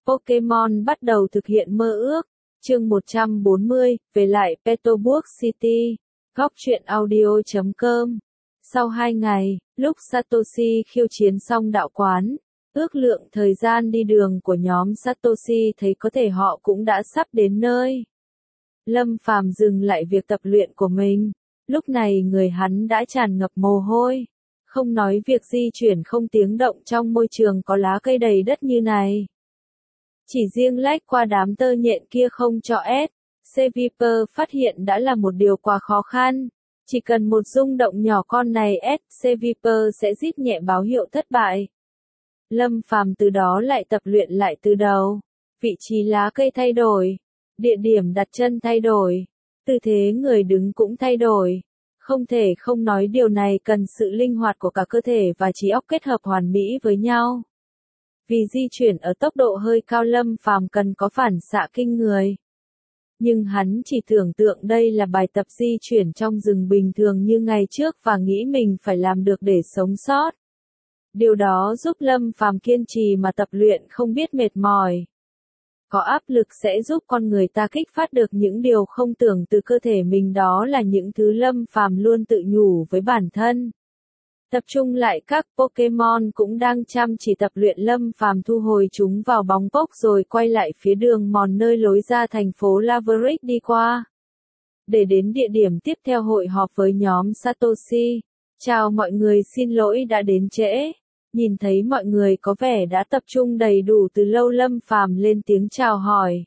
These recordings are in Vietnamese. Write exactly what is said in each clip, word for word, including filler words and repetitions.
Pokemon bắt đầu thực hiện mơ ước. Chương một trăm bốn mươi, về lại Petalburg City. Góc truyện audio chấm com. Sau hai ngày, lúc Satoshi khiêu chiến xong đạo quán, ước lượng thời gian đi đường của nhóm Satoshi thấy có thể họ cũng đã sắp đến nơi. Lâm Phàm dừng lại việc tập luyện của mình. Lúc này người hắn đã tràn ngập mồ hôi. Không nói việc di chuyển không tiếng động trong môi trường có lá cây đầy đất như này. Chỉ riêng lách qua đám tơ nhện kia không cho S. C. Viper phát hiện đã là một điều quá khó khăn. Chỉ cần một rung động nhỏ con này S. C. Viper sẽ rít nhẹ báo hiệu thất bại. Lâm Phàm từ đó lại tập luyện lại từ đầu. Vị trí lá cây thay đổi. Địa điểm đặt chân thay đổi. Tư thế người đứng cũng thay đổi. Không thể không nói điều này cần sự linh hoạt của cả cơ thể và trí óc kết hợp hoàn mỹ với nhau. Vì di chuyển ở tốc độ hơi cao Lâm Phàm cần có phản xạ kinh người. Nhưng hắn chỉ tưởng tượng đây là bài tập di chuyển trong rừng bình thường như ngày trước và nghĩ mình phải làm được để sống sót. Điều đó giúp Lâm Phàm kiên trì mà tập luyện không biết mệt mỏi. Có áp lực sẽ giúp con người ta kích phát được những điều không tưởng từ cơ thể mình, đó là những thứ Lâm Phàm luôn tự nhủ với bản thân. Tập trung lại các Pokemon cũng đang chăm chỉ tập luyện. Lâm Phàm thu hồi chúng vào bóng cốc rồi quay lại phía đường mòn nơi lối ra thành phố Laverick đi qua. Để đến địa điểm tiếp theo hội họp với nhóm Satoshi. Chào mọi người, xin lỗi đã đến trễ. Nhìn thấy mọi người có vẻ đã tập trung đầy đủ từ lâu, Lâm Phàm lên tiếng chào hỏi.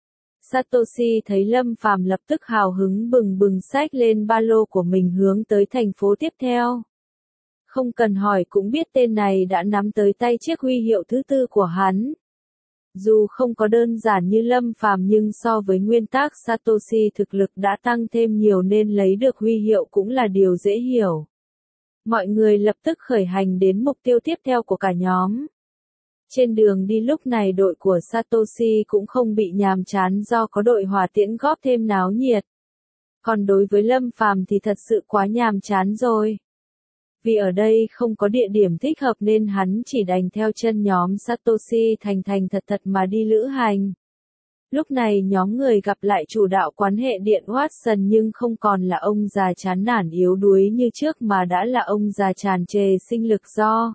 Satoshi thấy Lâm Phàm lập tức hào hứng bừng bừng xách lên ba lô của mình hướng tới thành phố tiếp theo. Không cần hỏi cũng biết tên này đã nắm tới tay chiếc huy hiệu thứ tư của hắn. Dù không có đơn giản như Lâm Phàm nhưng so với nguyên tắc Satoshi thực lực đã tăng thêm nhiều nên lấy được huy hiệu cũng là điều dễ hiểu. Mọi người lập tức khởi hành đến mục tiêu tiếp theo của cả nhóm. Trên đường đi lúc này đội của Satoshi cũng không bị nhàm chán do có đội hỏa tiễn góp thêm náo nhiệt. Còn đối với Lâm Phàm thì thật sự quá nhàm chán rồi. Vì ở đây không có địa điểm thích hợp nên hắn chỉ đành theo chân nhóm Satoshi thành thành thật thật mà đi lữ hành. Lúc này nhóm người gặp lại chủ đạo quán hệ điện Watson nhưng không còn là ông già chán nản yếu đuối như trước mà đã là ông già tràn trề sinh lực do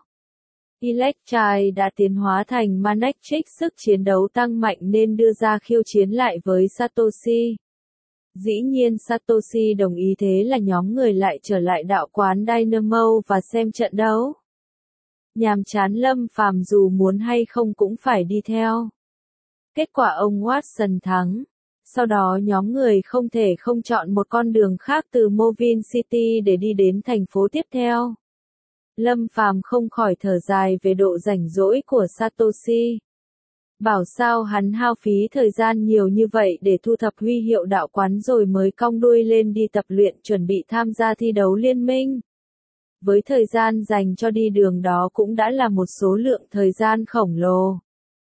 Electrai đã tiến hóa thành Manectric, sức chiến đấu tăng mạnh nên đưa ra khiêu chiến lại với Satoshi. Dĩ nhiên Satoshi đồng ý, thế là nhóm người lại trở lại đạo quán Dynamo và xem trận đấu. Nhàm chán Lâm Phàm dù muốn hay không cũng phải đi theo. Kết quả ông Watson thắng. Sau đó nhóm người không thể không chọn một con đường khác từ Movin City để đi đến thành phố tiếp theo. Lâm Phàm không khỏi thở dài về độ rảnh rỗi của Satoshi. Bảo sao hắn hao phí thời gian nhiều như vậy để thu thập huy hiệu đạo quán rồi mới cong đuôi lên đi tập luyện chuẩn bị tham gia thi đấu liên minh. Với thời gian dành cho đi đường đó cũng đã là một số lượng thời gian khổng lồ.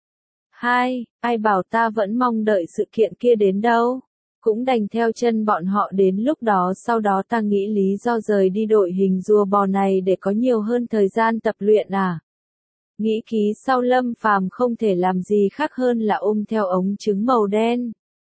Hai, ai bảo ta vẫn mong đợi sự kiện kia đến đâu. Cũng đành theo chân bọn họ đến lúc đó, sau đó ta nghĩ lý do rời đi đội hình rùa bò này để có nhiều hơn thời gian tập luyện à. Nghĩ ký sau Lâm Phàm không thể làm gì khác hơn là ôm theo ống trứng màu đen.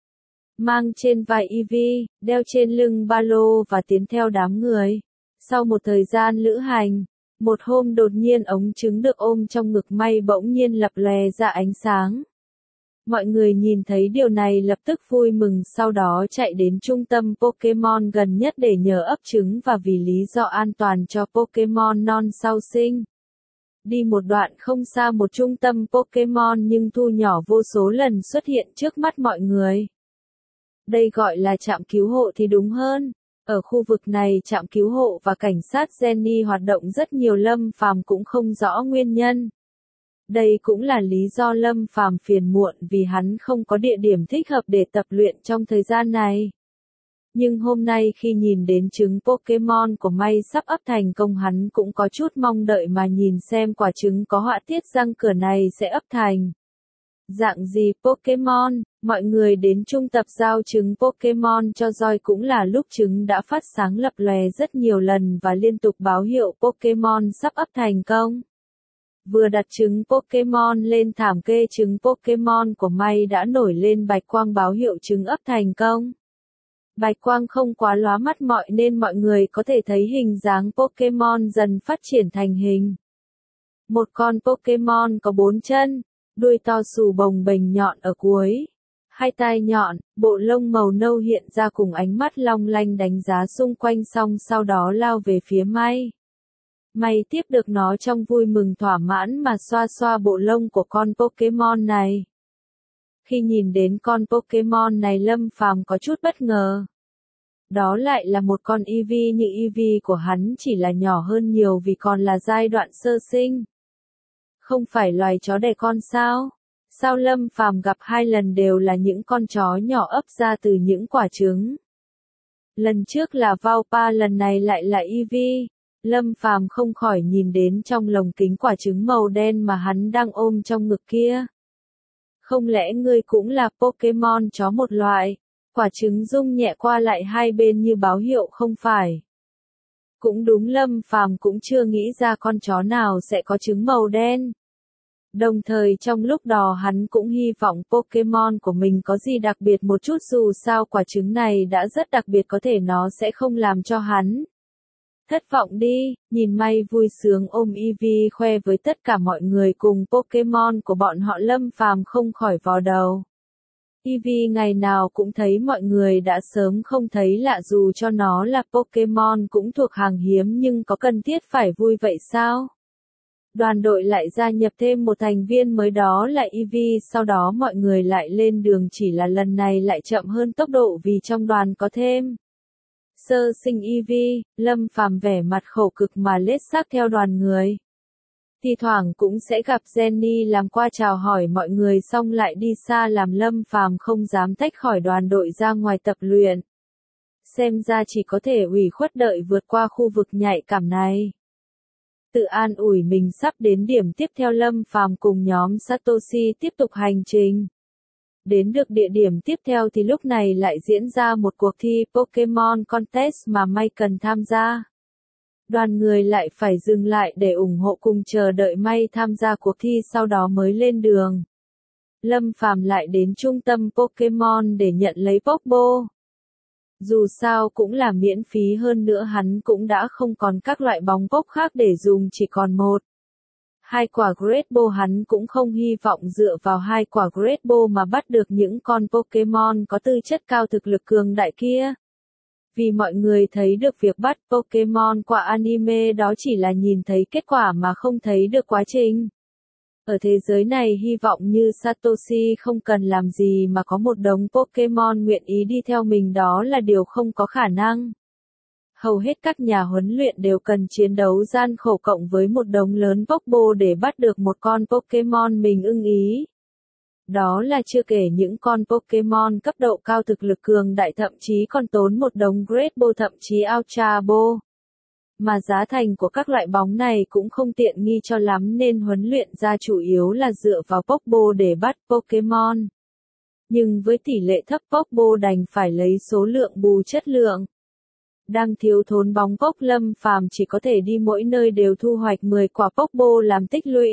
Mang trên vai Eevee, đeo trên lưng ba lô và tiến theo đám người. Sau một thời gian lữ hành, một hôm đột nhiên ống trứng được ôm trong ngực may bỗng nhiên lập lòe ra ánh sáng. Mọi người nhìn thấy điều này lập tức vui mừng, sau đó chạy đến trung tâm Pokemon gần nhất để nhờ ấp trứng và vì lý do an toàn cho Pokemon non sau sinh. Đi một đoạn không xa một trung tâm Pokemon nhưng thu nhỏ vô số lần xuất hiện trước mắt mọi người. Đây gọi là trạm cứu hộ thì đúng hơn. Ở khu vực này trạm cứu hộ và cảnh sát Jenny hoạt động rất nhiều, Lâm Phàm cũng không rõ nguyên nhân. Đây cũng là lý do Lâm Phàm phiền muộn vì hắn không có địa điểm thích hợp để tập luyện trong thời gian này. Nhưng hôm nay khi nhìn đến trứng Pokemon của May sắp ấp thành công, hắn cũng có chút mong đợi mà nhìn xem quả trứng có họa tiết răng cửa này sẽ ấp thành dạng gì Pokemon. Mọi người đến trung tập giao trứng Pokemon cho Joy, cũng là lúc trứng đã phát sáng lập lòe rất nhiều lần và liên tục báo hiệu Pokemon sắp ấp thành công. Vừa đặt trứng Pokemon lên thảm kê trứng Pokemon của May đã nổi lên bạch quang báo hiệu trứng ấp thành công. Bạch quang không quá lóa mắt mọi nên mọi người có thể thấy hình dáng Pokemon dần phát triển thành hình. Một con Pokemon có bốn chân, đuôi to xù bồng bềnh nhọn ở cuối, hai tai nhọn, bộ lông màu nâu hiện ra cùng ánh mắt long lanh đánh giá xung quanh xong sau đó lao về phía May. May tiếp được nó trong vui mừng thỏa mãn mà xoa xoa bộ lông của con Pokemon này. Khi nhìn đến con Pokemon này Lâm Phàm có chút bất ngờ. Đó lại là một con Eevee như Eevee của hắn chỉ là nhỏ hơn nhiều vì còn là giai đoạn sơ sinh. Không phải loài chó đẻ con sao? Sao Lâm Phàm gặp hai lần đều là những con chó nhỏ ấp ra từ những quả trứng? Lần trước là Valpa, lần này lại là Eevee. Lâm Phàm không khỏi nhìn đến trong lồng kính quả trứng màu đen mà hắn đang ôm trong ngực kia. Không lẽ ngươi cũng là Pokemon chó một loại? Quả trứng rung nhẹ qua lại hai bên như báo hiệu không phải. Cũng đúng, Lâm Phàm cũng chưa nghĩ ra con chó nào sẽ có trứng màu đen. Đồng thời trong lúc đó hắn cũng hy vọng Pokemon của mình có gì đặc biệt một chút, dù sao quả trứng này đã rất đặc biệt, có thể nó sẽ không làm cho hắn thất vọng đi. Nhìn May vui sướng ôm Eevee khoe với tất cả mọi người cùng Pokemon của bọn họ, Lâm Phàm không khỏi vò đầu. Eevee ngày nào cũng thấy mọi người đã sớm không thấy lạ, dù cho nó là Pokemon cũng thuộc hàng hiếm, nhưng có cần thiết phải vui vậy sao? Đoàn đội lại gia nhập thêm một thành viên mới, đó là Eevee, sau đó mọi người lại lên đường, chỉ là lần này lại chậm hơn tốc độ vì trong đoàn có thêm sơ sinh Eevee. Lâm Phàm vẻ mặt khổ cực mà lết xác theo đoàn người. Thì thoảng cũng sẽ gặp Jenny làm qua chào hỏi mọi người xong lại đi xa, làm Lâm Phàm không dám tách khỏi đoàn đội ra ngoài tập luyện. Xem ra chỉ có thể ủy khuất đợi vượt qua khu vực nhạy cảm này. Tự an ủi mình sắp đến điểm tiếp theo, Lâm Phàm cùng nhóm Satoshi tiếp tục hành trình. Đến được địa điểm tiếp theo thì lúc này lại diễn ra một cuộc thi Pokemon Contest mà May cần tham gia. Đoàn người lại phải dừng lại để ủng hộ cùng chờ đợi May tham gia cuộc thi, sau đó mới lên đường. Lâm Phàm lại đến trung tâm Pokemon để nhận lấy Pokeball. Dù sao cũng là miễn phí, hơn nữa hắn cũng đã không còn các loại bóng pok khác để dùng, chỉ còn một. Hai quả Great Ball, hắn cũng không hy vọng dựa vào hai quả Great Ball mà bắt được những con Pokemon có tư chất cao, thực lực cường đại kia. Vì mọi người thấy được việc bắt Pokemon qua anime đó chỉ là nhìn thấy kết quả mà không thấy được quá trình. Ở thế giới này hy vọng như Satoshi không cần làm gì mà có một đống Pokemon nguyện ý đi theo mình, đó là điều không có khả năng. Hầu hết các nhà huấn luyện đều cần chiến đấu gian khổ cộng với một đống lớn Pokeball để bắt được một con Pokemon mình ưng ý. Đó là chưa kể những con Pokemon cấp độ cao thực lực cường đại thậm chí còn tốn một đống Great Ball, thậm chí Ultra Ball. Mà giá thành của các loại bóng này cũng không tiện nghi cho lắm nên huấn luyện ra chủ yếu là dựa vào Pokeball để bắt Pokemon. Nhưng với tỷ lệ thấp, Pokeball đành phải lấy số lượng bù chất lượng. Đang thiếu thốn bóng pok, Lâm Phàm chỉ có thể đi mỗi nơi đều thu hoạch mười quả Pokeball làm tích lũy.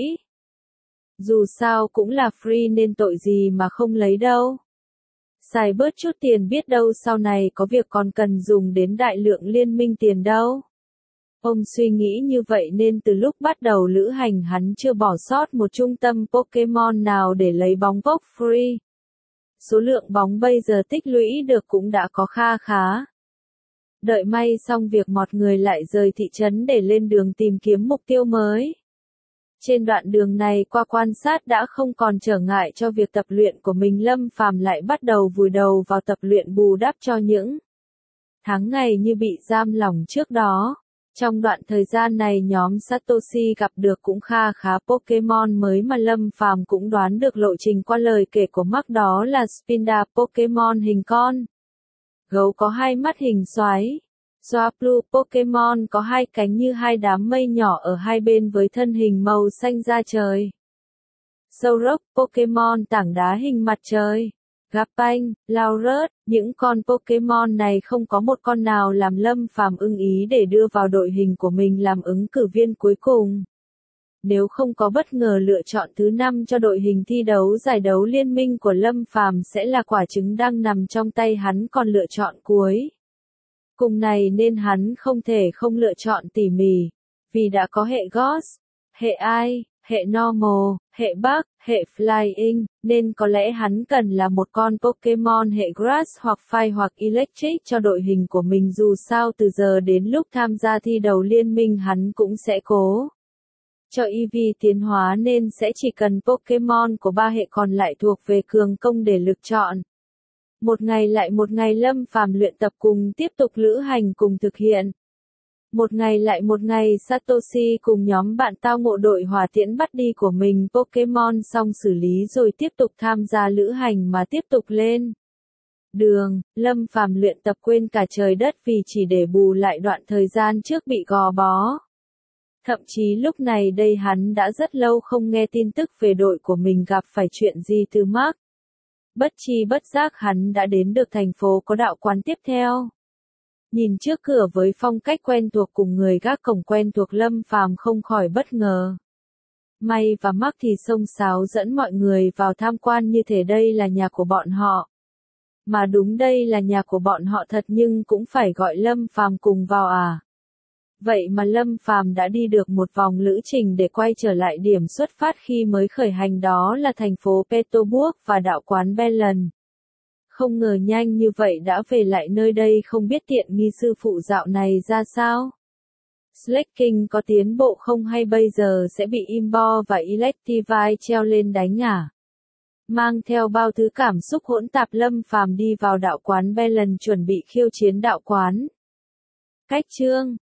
Dù sao cũng là free nên tội gì mà không lấy đâu. Xài bớt chút tiền biết đâu sau này có việc còn cần dùng đến đại lượng liên minh tiền đâu. Ông suy nghĩ như vậy nên từ lúc bắt đầu lữ hành hắn chưa bỏ sót một trung tâm Pokemon nào để lấy bóng pok free. Số lượng bóng bây giờ tích lũy được cũng đã có kha khá. Đợi may xong việc mọi người lại rời thị trấn để lên đường tìm kiếm mục tiêu mới. Trên đoạn đường này qua quan sát đã không còn trở ngại cho việc tập luyện của mình, Lâm Phàm lại bắt đầu vùi đầu vào tập luyện bù đắp cho những tháng ngày như bị giam lỏng trước đó. Trong đoạn thời gian này nhóm Satoshi gặp được cũng kha khá Pokemon mới mà Lâm Phàm cũng đoán được lộ trình qua lời kể của Mark, đó là Spinda Pokemon hình con gấu có hai mắt hình xoáy. Swablu Pokemon có hai cánh như hai đám mây nhỏ ở hai bên với thân hình màu xanh da trời. Solrock Pokemon tảng đá hình mặt trời. Gapanh, Laurus, những con Pokemon này không có một con nào làm Lâm Phàm ưng ý để đưa vào đội hình của mình làm ứng cử viên cuối cùng. Nếu không có bất ngờ lựa chọn thứ năm cho đội hình thi đấu giải đấu liên minh của Lâm Phàm sẽ là quả trứng đang nằm trong tay hắn còn lựa chọn cuối. Cùng này nên hắn không thể không lựa chọn tỉ mỉ, vì đã có hệ Ghost, hệ Ai, hệ Normal, hệ Bug, hệ Flying, nên có lẽ hắn cần là một con Pokemon hệ Grass hoặc Fire hoặc Electric cho đội hình của mình, dù sao từ giờ đến lúc tham gia thi đấu liên minh hắn cũng sẽ cố cho Eevee tiến hóa nên sẽ chỉ cần Pokemon của ba hệ còn lại thuộc về cường công để lựa chọn. Một ngày lại một ngày Lâm Phàm luyện tập cùng tiếp tục lữ hành cùng thực hiện. Một ngày lại một ngày Satoshi cùng nhóm bạn tao ngộ đội hỏa tiễn bắt đi của mình Pokemon xong xử lý rồi tiếp tục tham gia lữ hành mà tiếp tục lên đường. Lâm Phàm luyện tập quên cả trời đất vì chỉ để bù lại đoạn thời gian trước bị gò bó. Thậm chí lúc này đây hắn đã rất lâu không nghe tin tức về đội của mình gặp phải chuyện gì từ Mark. Bất chi bất giác hắn đã đến được thành phố có đạo quán tiếp theo. Nhìn trước cửa với phong cách quen thuộc cùng người gác cổng quen thuộc Lâm Phàm không khỏi bất ngờ. May và Mark thì xông xáo dẫn mọi người vào tham quan như thể đây là nhà của bọn họ. Mà đúng đây là nhà của bọn họ thật nhưng cũng phải gọi Lâm Phàm cùng vào à. Vậy mà Lâm Phàm đã đi được một vòng lữ trình để quay trở lại điểm xuất phát khi mới khởi hành, đó là thành phố Peterburg và đạo quán Belen. Không ngờ nhanh như vậy đã về lại nơi đây, không biết tiện nghi sư phụ dạo này ra sao? Slacking có tiến bộ không hay bây giờ sẽ bị Imbo và Electivire treo lên đánh à? Mang theo bao thứ cảm xúc hỗn tạp Lâm Phàm đi vào đạo quán Belen chuẩn bị khiêu chiến đạo quán. Cách chương